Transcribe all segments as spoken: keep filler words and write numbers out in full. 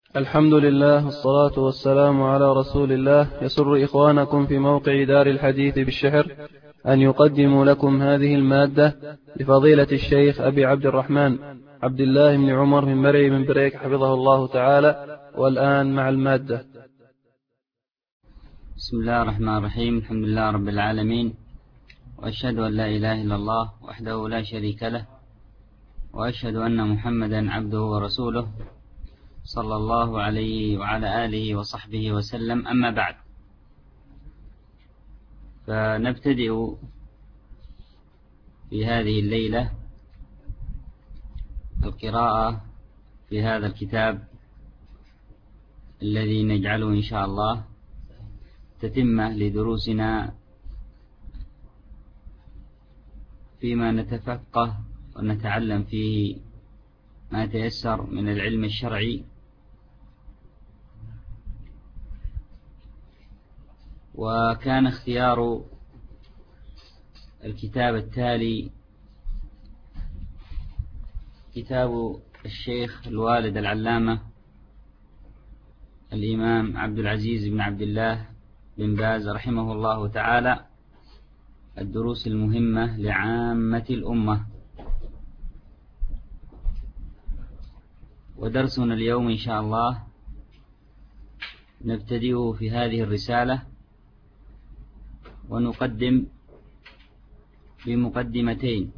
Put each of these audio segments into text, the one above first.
الحمد لله والصلاة والسلام على رسول الله. يسر إخوانكم في موقع دار الحديث بالشحر أن يقدموا لكم هذه المادة لفضيلة الشيخ أبي عبد الرحمن عبد الله بن عمر من مرعي من بريك حفظه الله تعالى. والآن مع المادة. بسم الله الرحمن الرحيم. الحمد لله رب العالمين، وأشهد أن لا إله إلا الله وحده لا شريك له، وأشهد أن محمدا عبده ورسوله صلى الله عليه وعلى آله وصحبه وسلم. أما بعد، فنبتدئ في هذه الليلة القراءة في هذا الكتاب الذي نجعله إن شاء الله تتمة لدروسنا فيما نتفقه ونتعلم فيه ما تيسر من العلم الشرعي. وكان اختيار الكتاب التالي كتاب الشيخ الوالد العلامة الإمام عبد العزيز بن عبد الله بن باز رحمه الله تعالى، الدروس المهمة لعامة الأمة. ودرسنا اليوم إن شاء الله نبتدئ في هذه الرسالة، ونقدم بمقدمتين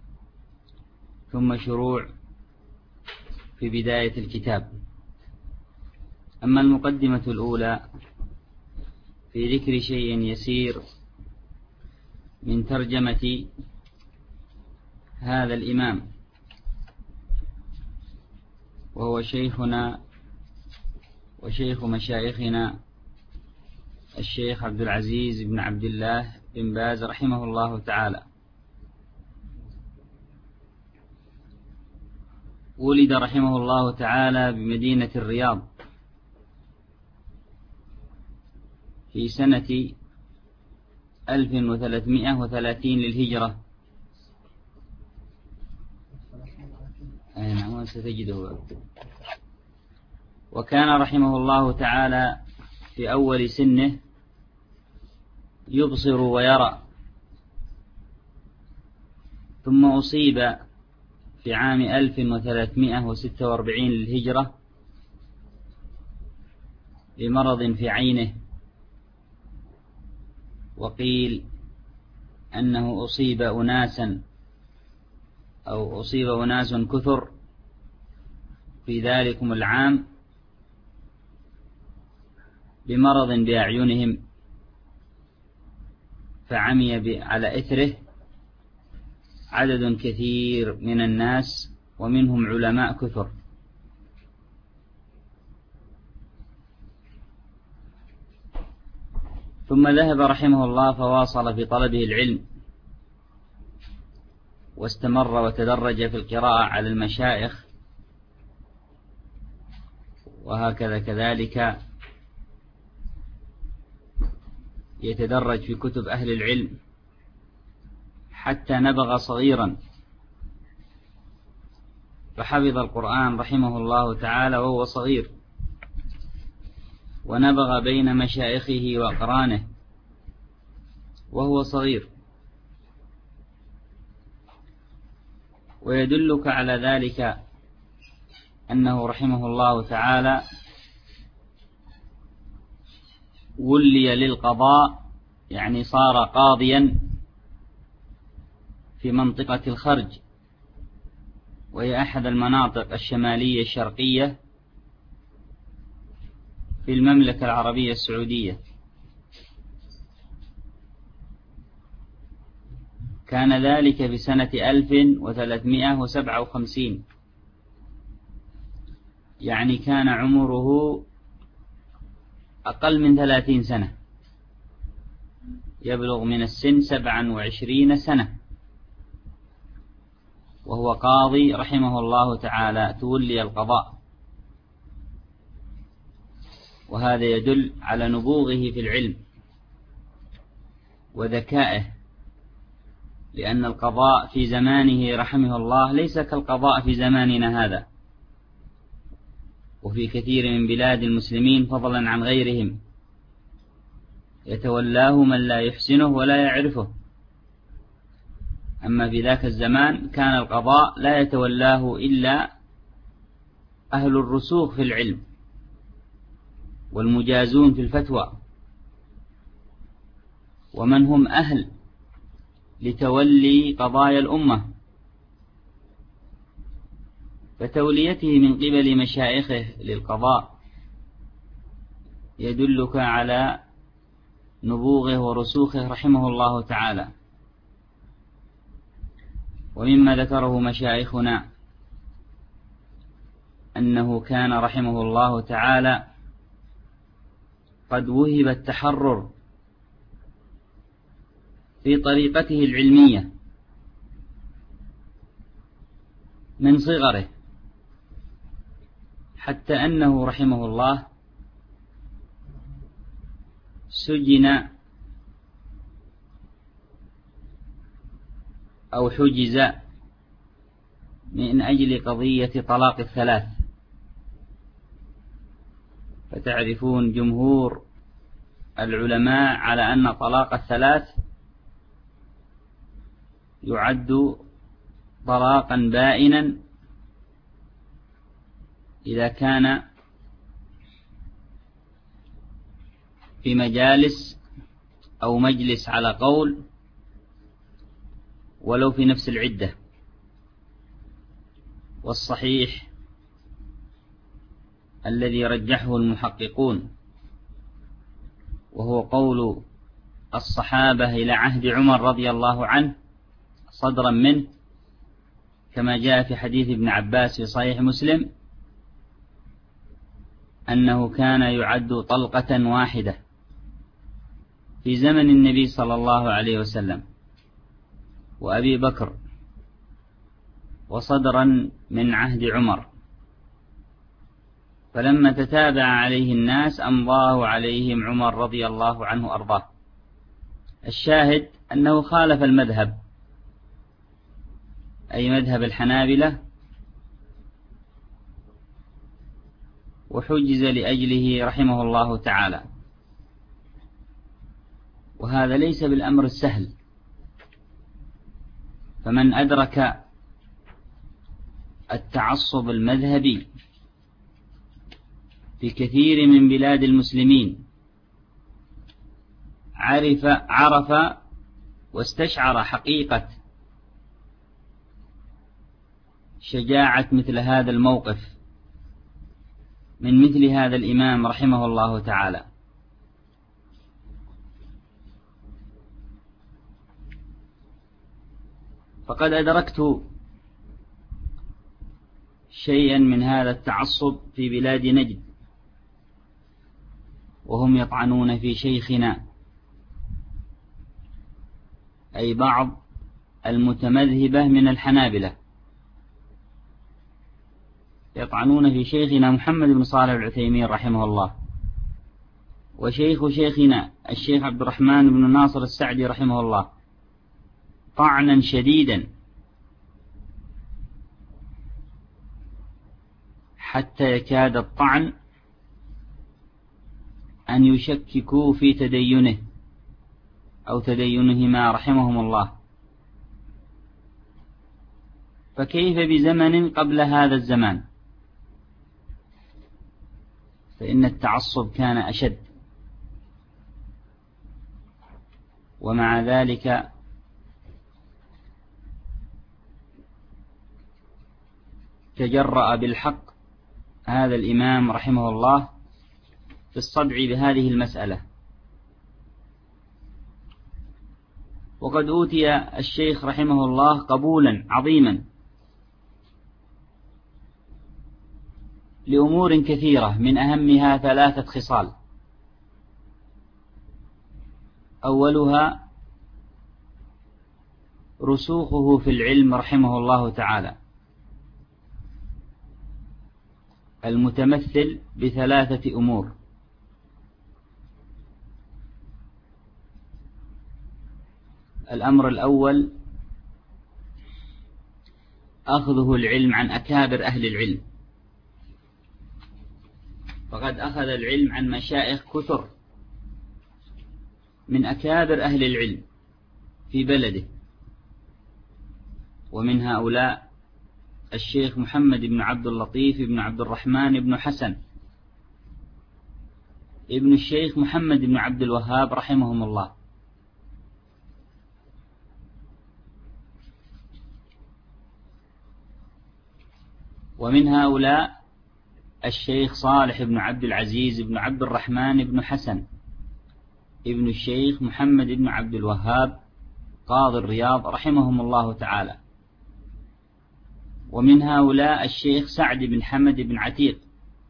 ثم شروع في بداية الكتاب. أما المقدمة الأولى في ذكر شيء يسير من ترجمة هذا الإمام، وهو شيخنا وشيخ مشايخنا الشيخ عبد العزيز بن عبد الله بن باز رحمه الله تعالى. ولد رحمه الله تعالى بمدينة الرياض في سنة ألف وثلاثمائة وثلاثين للهجرة. أي نعم ستجده. وكان رحمه الله تعالى في أول سنه يبصر ويرى، ثم أصيب في عام ألف وثلاثمائة وستة وأربعين للهجرة بمرض في عينه، وقيل أنه أصيب أناسا أو أصيب أناس كثر في ذلكم العام بمرض بأعينهم، فعمي على إثره عدد كثير من الناس ومنهم علماء كثر. ثم ذهب رحمه الله فواصل في طلبه العلم، واستمر وتدرج في القراءة على المشايخ، وهكذا كذلك يتدرج في كتب أهل العلم حتى نبغ صغيرا، فحفظ القرآن رحمه الله تعالى وهو صغير، ونبغ بين مشايخه وأقرانه وهو صغير. ويدلك على ذلك أنه رحمه الله تعالى ولي للقضاء، يعني صار قاضيا في منطقة الخرج، وهي أحد المناطق الشمالية الشرقية في المملكة العربية السعودية. كان ذلك بسنة ألف وثلاثمائة وسبعة وخمسين، يعني كان عمره أقل من ثلاثين سنة، يبلغ من السن سبعا وعشرين سنة، وهو قاضي رحمه الله تعالى تولي القضاء. وهذا يدل على نبوغه في العلم وذكائه، لأن القضاء في زمانه رحمه الله ليس كالقضاء في زماننا هذا. وفي كثير من بلاد المسلمين فضلا عن غيرهم، يتولاه من لا يحسنه ولا يعرفه. أما في ذاك الزمان كان القضاء لا يتولاه إلا أهل الرسوخ في العلم والمجازون في الفتوى، ومن هم أهل لتولي قضايا الأمة، فتوليته من قبل مشايخه للقضاء يدلك على نبوغه ورسوخه رحمه الله تعالى. ومما ذكره مشايخنا أنه كان رحمه الله تعالى قد وهب التحرر في طريقته العلمية من صغره، حتى أنه رحمه الله سجن أو حجز من أجل قضية طلاق الثلاث. فتعرفون جمهور العلماء على أن طلاق الثلاث يعد طلاقا بائنا إذا كان في مجالس أو مجلس على قول ولو في نفس العدة. والصحيح الذي رجحه المحققون وهو قول الصحابة إلى عهد عمر رضي الله عنه صدرا منه، كما جاء في حديث ابن عباس في صحيح مسلم أنه كان يعد طلقة واحدة في زمن النبي صلى الله عليه وسلم وأبي بكر، وصدرا من عهد عمر، فلما تتابع عليه الناس أمضاه عليهم عمر رضي الله عنه أرضاه. الشاهد أنه خالف المذهب، أي مذهب الحنابلة، وحجز لأجله رحمه الله تعالى. وهذا ليس بالأمر السهل، فمن أدرك التعصب المذهبي في كثير من بلاد المسلمين عرف عرف واستشعر حقيقة شجاعة مثل هذا الموقف من مثل هذا الإمام رحمه الله تعالى. فقد أدركت شيئا من هذا التعصب في بلاد نجد، وهم يطعنون في شيخنا، أي بعض المتمذهبة من الحنابلة يطعنون في شيخنا محمد بن صالح العثيمين رحمه الله، وشيخ شيخنا الشيخ عبد الرحمن بن ناصر السعدي رحمه الله، طعنا شديدا حتى يكاد الطعن أن يشككوا في تدينه أو تدينهما رحمهم الله. فكيف بزمن قبل هذا الزمان؟ فإن التعصب كان أشد، ومع ذلك تجرأ بالحق هذا الإمام رحمه الله في الصدع بهذه المسألة. وقد أوتي الشيخ رحمه الله قبولا عظيما لأمور كثيرة، من أهمها ثلاثة خصال: أولها رسوخه في العلم رحمه الله تعالى، المتمثل بثلاثة أمور: الأمر الأول أخذه العلم عن أكابر أهل العلم، فقد أخذ العلم عن مشايخ كثر من أكابر أهل العلم في بلده، ومن هؤلاء الشيخ محمد بن عبد اللطيف بن عبد الرحمن بن حسن ابن الشيخ محمد بن عبد الوهاب رحمهم الله، ومن هؤلاء الشيخ صالح بن عبد العزيز بن عبد الرحمن بن حسن ابن الشيخ محمد بن عبد الوهاب قاضي الرياض رحمهم الله تعالى، ومن هؤلاء الشيخ سعد بن حمد بن عتيق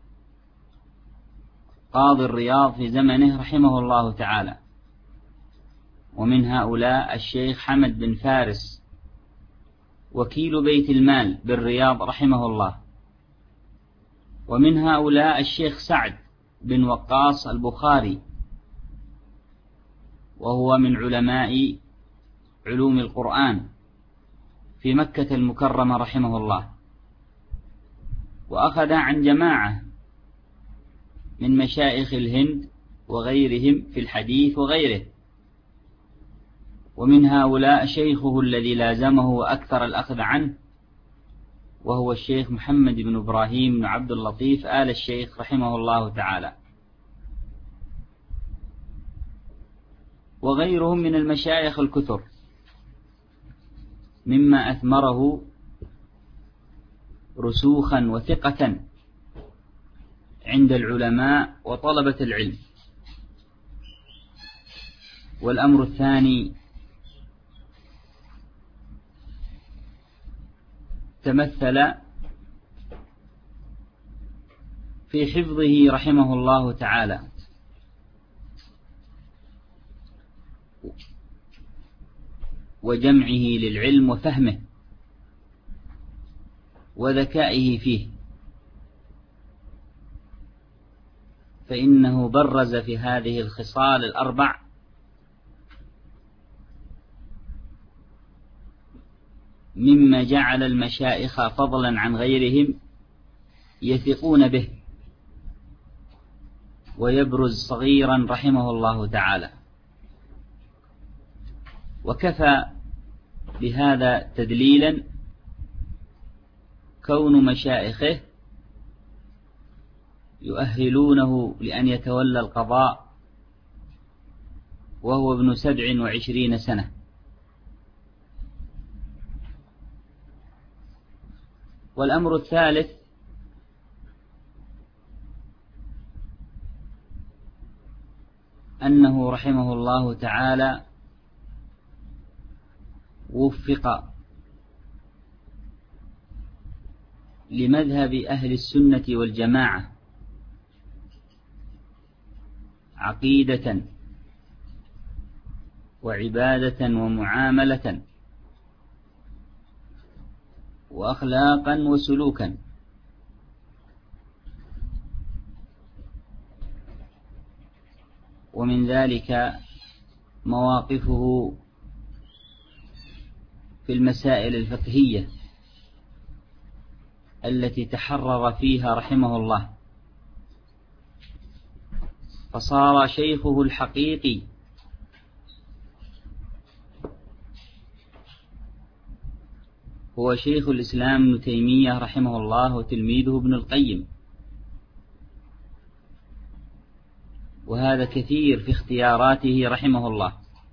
قاضي الرياض في زمنه رحمه الله تعالى، ومن هؤلاء الشيخ حمد بن فارس وكيل بيت المال بالرياض رحمه الله، ومن هؤلاء الشيخ سعد بن وقاص البخاري وهو من علماء علوم القرآن في مكة المكرمة رحمه الله، وأخذ عن جماعة من مشايخ الهند وغيرهم في الحديث وغيره، ومن هؤلاء شيخه الذي لازمه وأكثر الأخذ عنه وهو الشيخ محمد بن إبراهيم بن عبد اللطيف آل الشيخ رحمه الله تعالى، وغيرهم من المشايخ الكثر مما أثمره رسوخا وثقة عند العلماء وطلبة العلم. والأمر الثاني تمثل في حفظه رحمه الله تعالى وجمعه للعلم وفهمه وذكائه فيه، فإنه برز في هذه الخصال الأربع مما جعل المشايخ فضلا عن غيرهم يثقون به، ويبرز صغيرا رحمه الله تعالى. وكفى بهذا تدليلا كون مشايخه يؤهلونه لأن يتولى القضاء وهو ابن سبع وعشرين سنة. والأمر الثالث أنه رحمه الله تعالى وفق لمذهب أهل السنة والجماعة عقيدة وعبادة ومعاملة وأخلاقا وسلوكا، ومن ذلك مواقفه في المسائل الفقهية التي تحرر فيها رحمه الله، فصار شيخه الحقيقي هو شيخ الإسلام ابن تيمية رحمه الله وتلميذه ابن القيم، وهذا كثير في اختياراته رحمه الله.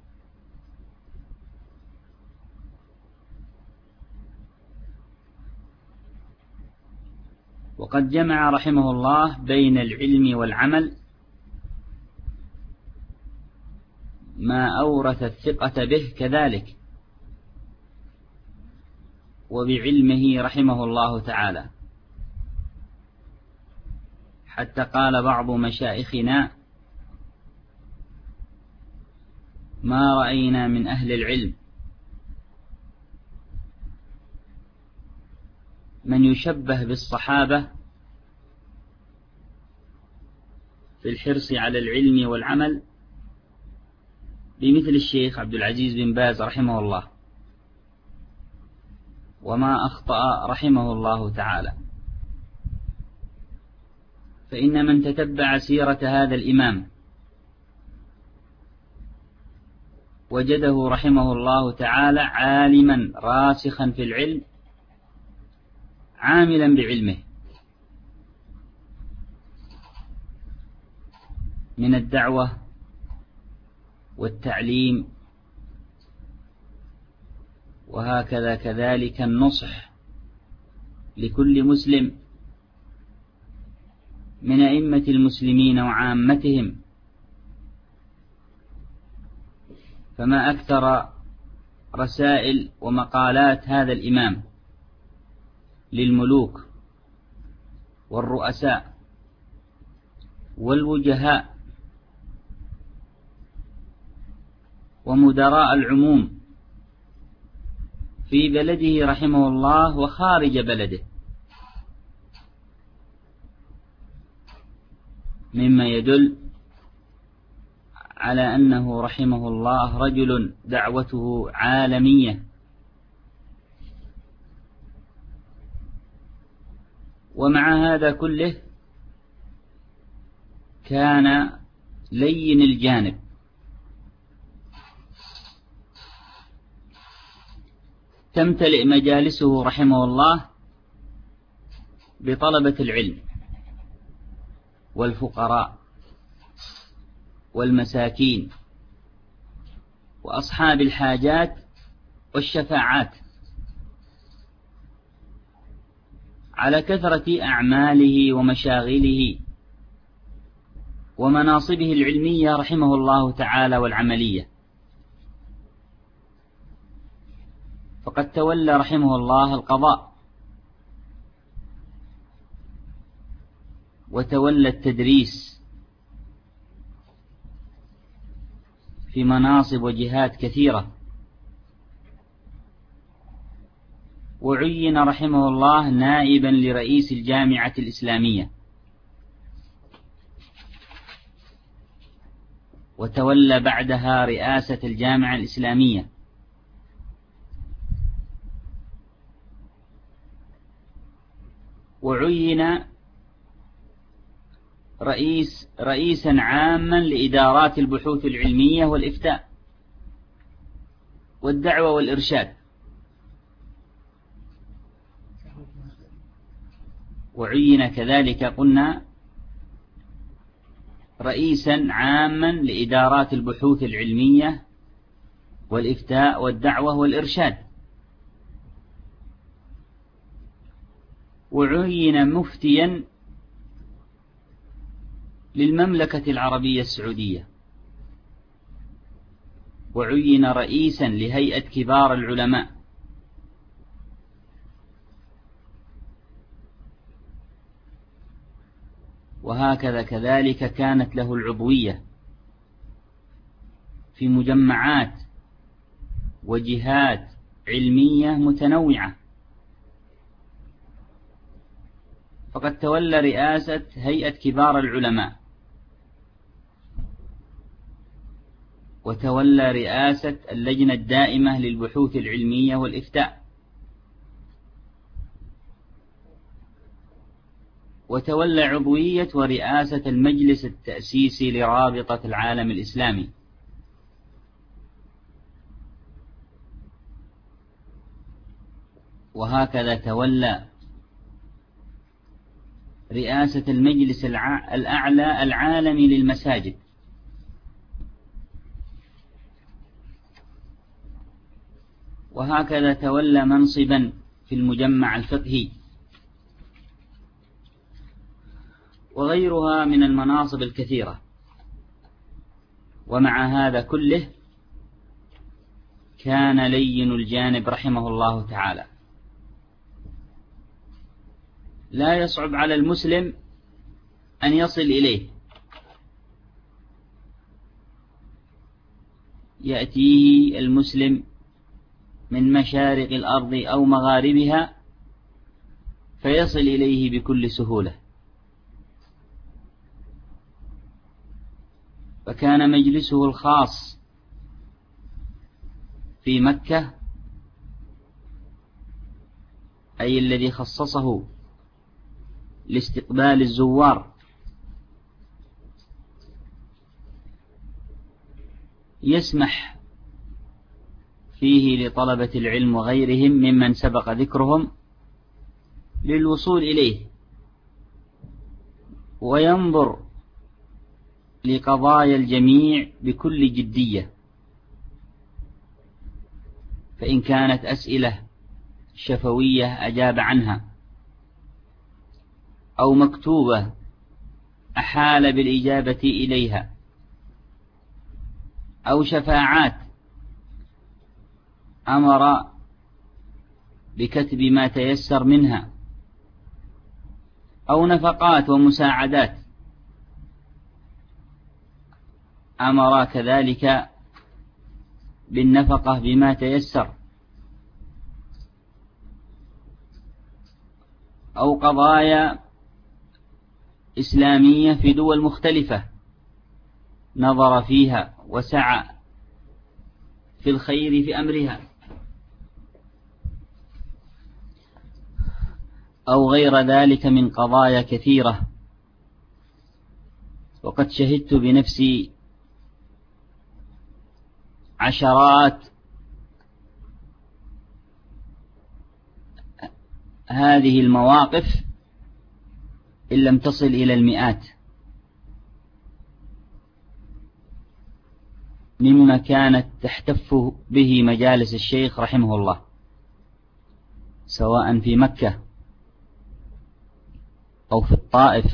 وقد جمع رحمه الله بين العلم والعمل ما أورث الثقة به كذلك، وبعلمه رحمه الله تعالى، حتى قال بعض مشايخنا: ما رأينا من أهل العلم من يشبه بالصحابة في الحرص على العلم والعمل بمثل الشيخ عبد العزيز بن باز رحمه الله، وما أخطأ رحمه الله تعالى. فإن من تتبع سيرة هذا الإمام وجده رحمه الله تعالى عالما راسخا في العلم عاملا بعلمه من الدعوة والتعليم، وهكذا كذلك النصح لكل مسلم من أئمة المسلمين وعامتهم. فما أكثر رسائل ومقالات هذا الإمام للملوك والرؤساء والوجهاء ومدراء العموم في بلده رحمه الله وخارج بلده، مما يدل على أنه رحمه الله رجل دعوته عالمية. ومع هذا كله كان لين الجانب، تمتلئ مجالسه رحمه الله بطلبة العلم والفقراء والمساكين وأصحاب الحاجات والشفاعات، على كثرة أعماله ومشاغله ومناصبه العلمية رحمه الله تعالى والعملية. فقد تولى رحمه الله القضاء، وتولى التدريس في مناصب وجهات كثيرة، وعين رحمه الله نائبا لرئيس الجامعة الإسلامية، وتولى بعدها رئاسة الجامعة الإسلامية، وعين رئيس رئيسا عاما لإدارات البحوث العلمية والإفتاء والدعوة والإرشاد، وعين كذلك قلنا رئيسا عاما لإدارات البحوث العلمية والإفتاء والدعوة والإرشاد، وعين مفتيا للمملكة العربية السعودية، وعين رئيسا لهيئة كبار العلماء، وهكذا كذلك كانت له العضوية في مجمعات وجهات علمية متنوعة. فقد تولى رئاسة هيئة كبار العلماء، وتولى رئاسة اللجنة الدائمة للبحوث العلمية والإفتاء، وتولى عضوية ورئاسة المجلس التأسيسي لرابطة العالم الإسلامي، وهكذا تولى رئاسة المجلس الأعلى العالمي للمساجد، وهكذا تولى منصبا في المجمع الفقهي، وغيرها من المناصب الكثيرة. ومع هذا كله كان لين الجانب رحمه الله تعالى، لا يصعب على المسلم أن يصل إليه، يأتيه المسلم من مشارق الأرض أو مغاربها فيصل إليه بكل سهولة. فكان مجلسه الخاص في مكة، أي الذي خصصه لاستقبال الزوار يسمح فيه لطلبة العلم وغيرهم ممن سبق ذكرهم للوصول إليه، وينظر لقضايا الجميع بكل جدية، فإن كانت أسئلة شفوية أجاب عنها، أو مكتوبة أحال بالإجابة إليها، أو شفاعات أمر بكتب ما تيسر منها، أو نفقات ومساعدات أمر كذلك بالنفقة بما تيسر، أو قضايا إسلامية في دول مختلفة نظر فيها وسعى في الخير في أمرها، أو غير ذلك من قضايا كثيرة. وقد شهدت بنفسي عشرات هذه المواقف إن لم تصل إلى المئات، مما كانت تحتف به مجالس الشيخ رحمه الله، سواء في مكة أو في الطائف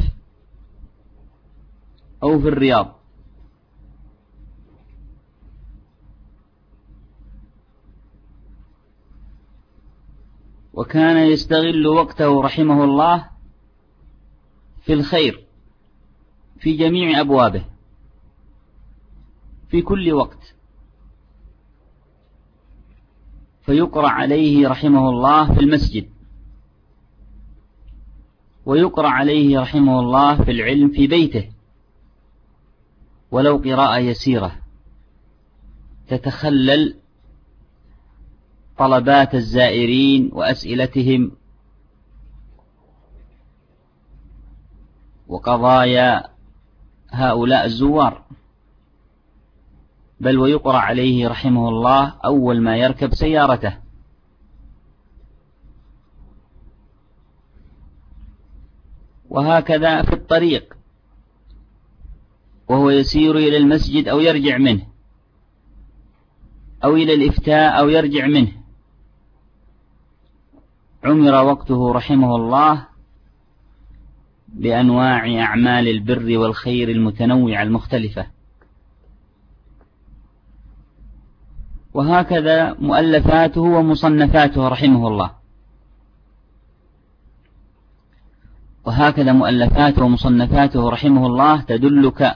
أو في الرياض. وكان يستغل وقته رحمه الله في الخير في جميع أبوابه في كل وقت، فيقرأ عليه رحمه الله في المسجد، ويقرأ عليه رحمه الله في العلم في بيته، ولو قراءة يسيرة تتخلل طلبات الزائرين وأسئلتهم وقضايا هؤلاء الزوار، بل ويقرأ عليه رحمه الله أول ما يركب سيارته. وهكذا في الطريق وهو يسير إلى المسجد أو يرجع منه، أو إلى الإفتاء أو يرجع منه، عمر وقته رحمه الله بأنواع أعمال البر والخير المتنوعة المختلفة. وهكذا مؤلفاته ومصنفاته رحمه الله، وهكذا مؤلفاته ومصنفاته رحمه الله تدلك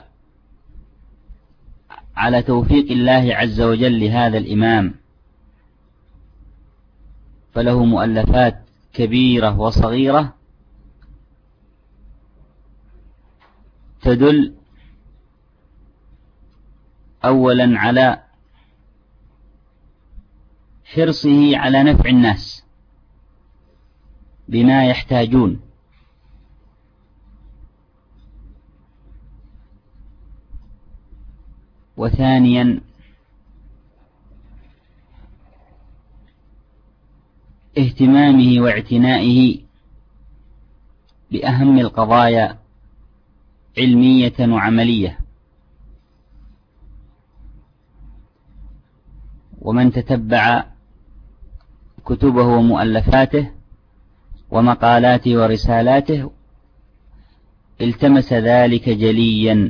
على توفيق الله عز وجل لهذا الإمام، فله مؤلفات كبيرة وصغيرة تدل أولا على حرصه على نفع الناس بما يحتاجون، وثانيا اهتمامه واعتنائه بأهم القضايا علمية وعملية. ومن تتبع كتبه ومؤلفاته ومقالاته ورسالاته التمس ذلك جليا،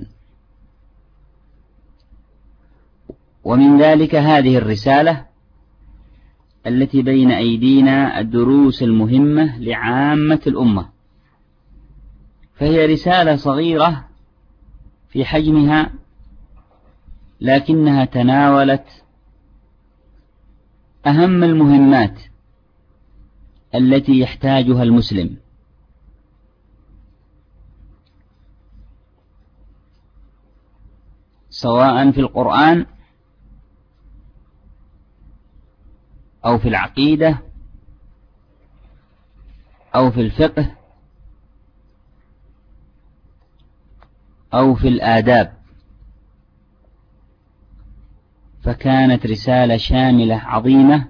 ومن ذلك هذه الرسالة التي بين أيدينا، الدروس المهمة لعامة الأمة، فهي رسالة صغيرة في حجمها، لكنها تناولت أهم المهمات التي يحتاجها المسلم، سواء في القرآن أو في العقيدة أو في الفقه أو في الآداب. فكانت رسالة شاملة عظيمة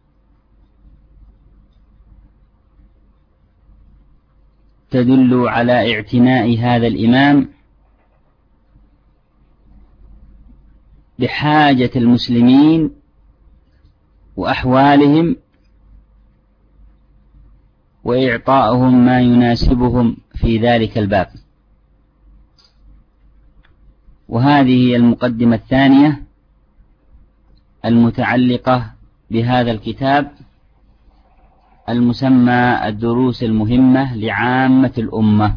تدل على اعتناء هذا الإمام بحاجة المسلمين وأحوالهم وإعطائهم ما يناسبهم في ذلك الباب. وهذه هي المقدمة الثانية المتعلقة بهذا الكتاب المسمى الدروس المهمة لعامة الأمة.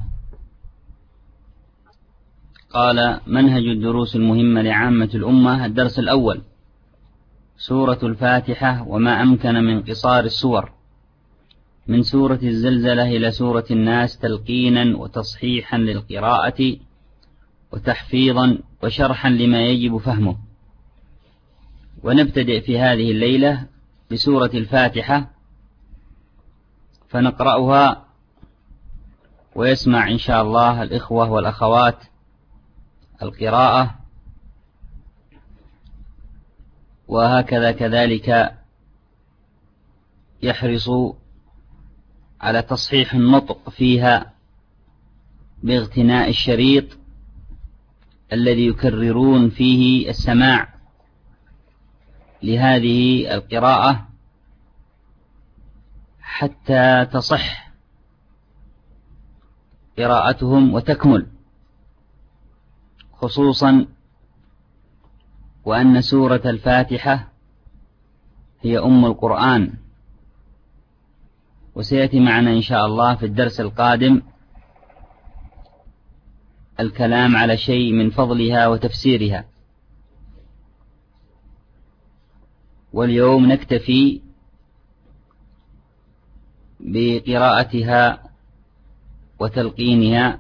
قال: منهج الدروس المهمة لعامة الأمة. الدرس الأول: سورة الفاتحة وما أمكن من قصار السور، من سورة الزلزلة إلى سورة الناس، تلقينا وتصحيحا للقراءة وتحفيظا وشرحا لما يجب فهمه. ونبتدئ في هذه الليلة بسورة الفاتحة، فنقرأها ويسمع إن شاء الله الإخوة والأخوات القراءة، وهكذا كذلك يحرص على تصحيح النطق فيها باغتناء الشريط الذي يكررون فيه السماع لهذه القراءة حتى تصح قراءتهم وتكمل، خصوصا وأن سورة الفاتحة هي أم القرآن. وسيأتي معنا إن شاء الله في الدرس القادم الكلام على شيء من فضلها وتفسيرها، واليوم نكتفي بقراءتها وتلقينها،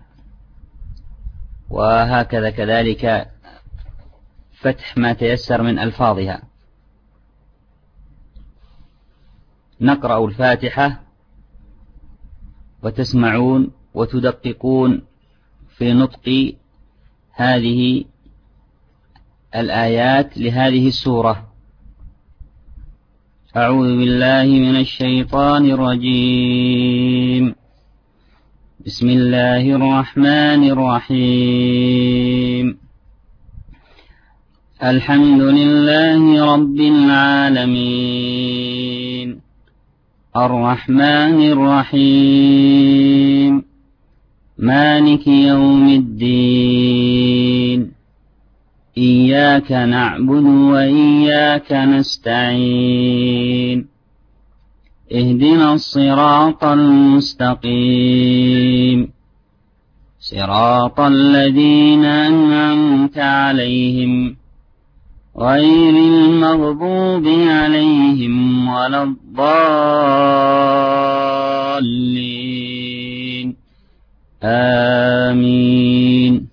وهكذا كذلك فتح ما تيسر من ألفاظها. نقرأ الفاتحة وتسمعون وتدققون في نطق هذه الآيات لهذه السورة. أعوذ بالله من الشيطان الرجيم. بسم الله الرحمن الرحيم. الحمد لله رب العالمين، الرحمن الرحيم، مالك يوم الدين، إياك نعبد وإياك نستعين، اهدنا الصراط المستقيم، صراط الذين أنعمت عليهم غير المغضوب عليهم ولا الضالين، آمين.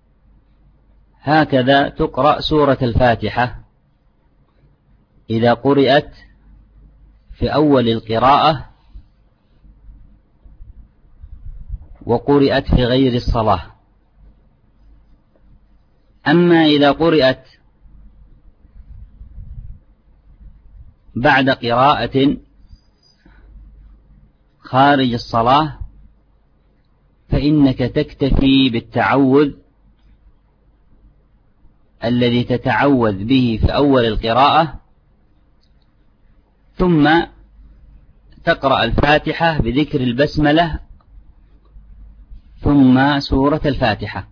هكذا تقرأ سورة الفاتحة إذا قرأت في أول القراءة وقرأت في غير الصلاة. أما إذا قرأت بعد قراءة خارج الصلاة فإنك تكتفي بالتعوذ الذي تتعوذ به في أول القراءة، ثم تقرأ الفاتحة بذكر البسملة ثم سورة الفاتحة.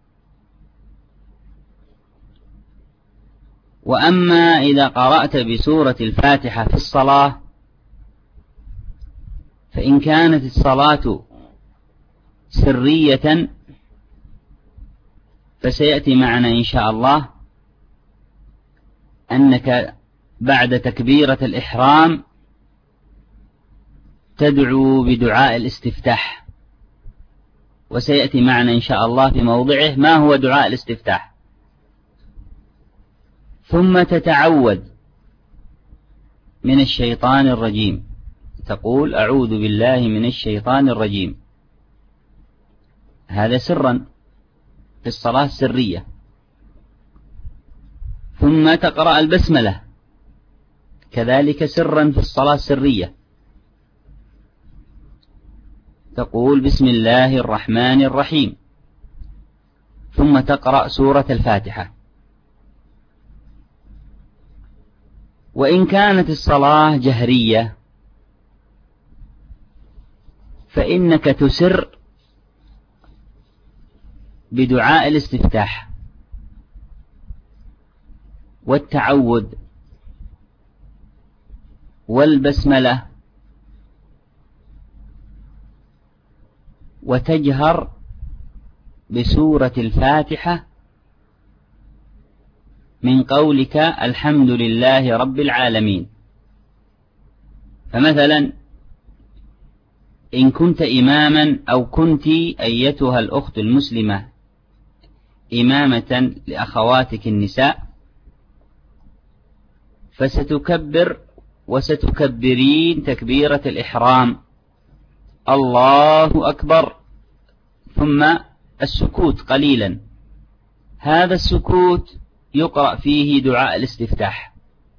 وأما إذا قرأت بسورة الفاتحة في الصلاة فإن كانت الصلاة سرية فسيأتي معنا إن شاء الله أنك بعد تكبيرة الإحرام تدعو بدعاء الاستفتاح، وسيأتي معنا إن شاء الله في موضعه ما هو دعاء الاستفتاح. ثم تتعوذ من الشيطان الرجيم، تقول أعوذ بالله من الشيطان الرجيم، هذا سرا في الصلاة السرية. ثم تقرأ البسملة كذلك سرا في الصلاة السرية، تقول بسم الله الرحمن الرحيم، ثم تقرأ سورة الفاتحة. وإن كانت الصلاة جهرية فإنك تسر بدعاء الاستفتاح والتعوذ والبسملة، وتجهر بسورة الفاتحة من قولك الحمد لله رب العالمين. فمثلا إن كنت إماما أو كنت أيتها الأخت المسلمة إمامة لأخواتك النساء، فستكبر وستكبرين تكبيرة الإحرام الله أكبر، ثم السكوت قليلا، هذا السكوت يقرأ فيه دعاء الاستفتاح.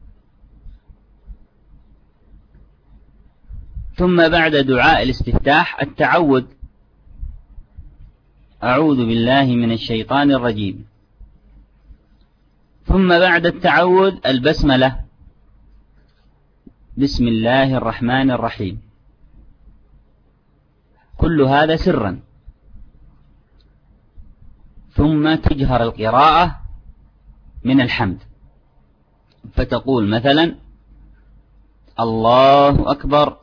ثم بعد دعاء الاستفتاح التعوذ، أعوذ بالله من الشيطان الرجيم. ثم بعد التعوذ البسملة، بسم الله الرحمن الرحيم، كل هذا سرا. ثم تجهر القراءة من الحمد، فتقول مثلا الله أكبر،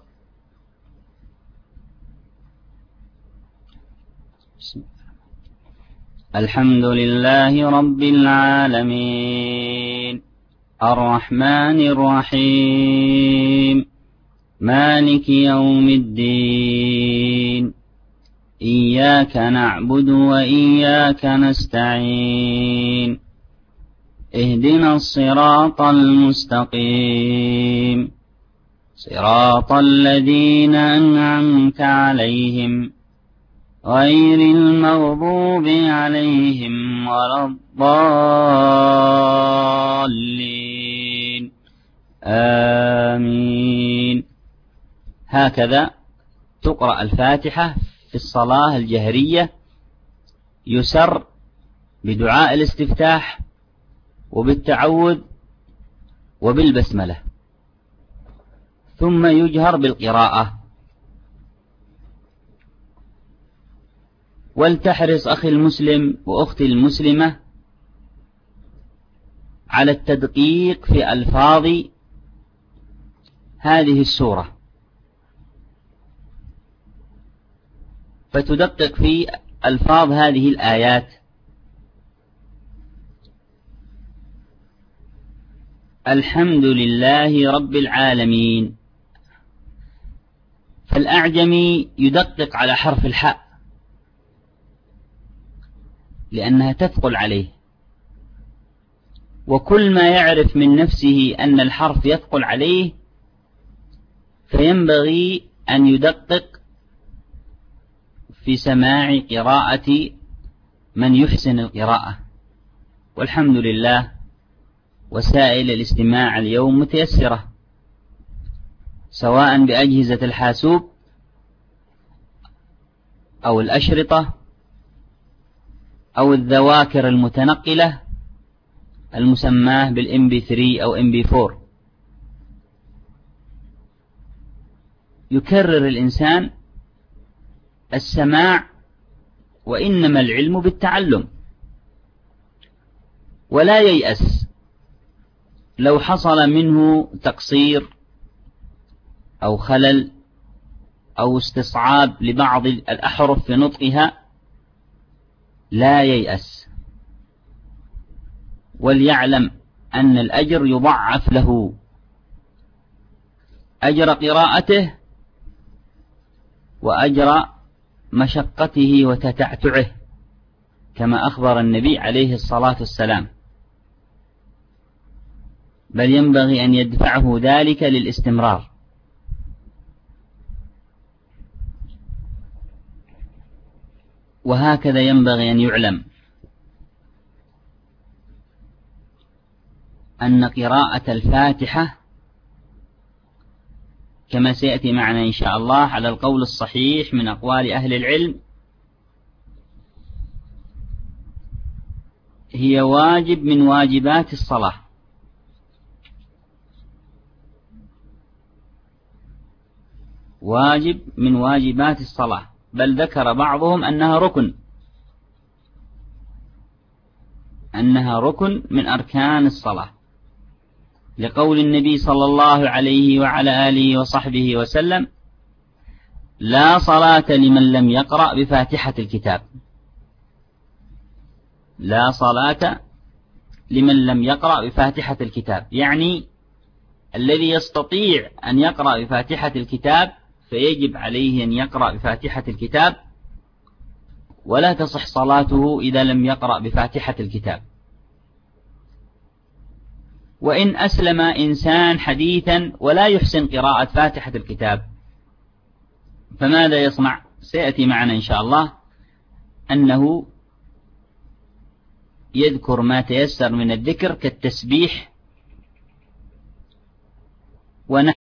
الحمد لله رب العالمين الرحمن الرحيم مالك يوم الدين إياك نعبد وإياك نستعين اهدنا الصراط المستقيم صراط الذين أنعمت عليهم غير المغضوب عليهم ولا الضالين آمين. هكذا تقرأ الفاتحة في الصلاة الجهرية، يسر بدعاء الاستفتاح وبالتعوذ وبالبسملة، ثم يجهر بالقراءة. ولتحرص أخي المسلم وأختي المسلمة على التدقيق في ألفاظ هذه السورة، فتدقق في ألفاظ هذه الآيات. الحمد لله رب العالمين، فالأعجمي يدقق على حرف الحاء لأنها تثقل عليه، وكل ما يعرف من نفسه أن الحرف يثقل عليه فينبغي أن يدقق في سماع قراءة من يحسن القراءة. والحمد لله وسائل الاستماع اليوم متيسرة، سواء بأجهزة الحاسوب أو الأشرطة أو الذواكر المتنقلة المسماه بالإم بي ثري أو إم بي فور. يكرر الإنسان السماع، وإنما العلم بالتعلم، ولا ييأس لو حصل منه تقصير أو خلل أو استصعاب لبعض الأحرف في نطقها، لا ييأس، وليعلم أن الأجر يضعف له، أجر قراءته وأجر مشقته وتتعتعه، كما أخبر النبي عليه الصلاة والسلام، بل ينبغي أن يدفعه ذلك للاستمرار. وهكذا ينبغي أن يعلم أن قراءة الفاتحة كما سيأتي معنا إن شاء الله على القول الصحيح من أقوال أهل العلم هي واجب من واجبات الصلاة، واجب من واجبات الصلاة، بل ذكر بعضهم أنها ركن، أنها ركن من أركان الصلاة، لقول النبي صلى الله عليه وعلى آله وصحبه وسلم: لا صلاة لمن لم يقرأ بفاتحة الكتاب. لا صلاة لمن لم يقرأ بفاتحة الكتاب، يعني الذي يستطيع أن يقرأ بفاتحة الكتاب فيجب عليه أن يقرأ بفاتحة الكتاب، ولا تصح صلاته إذا لم يقرأ بفاتحة الكتاب. وإن أسلم إنسان حديثا ولا يحسن قراءة فاتحة الكتاب فماذا يصنع؟ سيأتي معنا إن شاء الله أنه يذكر ما تيسر من الذكر كالتسبيح ونحو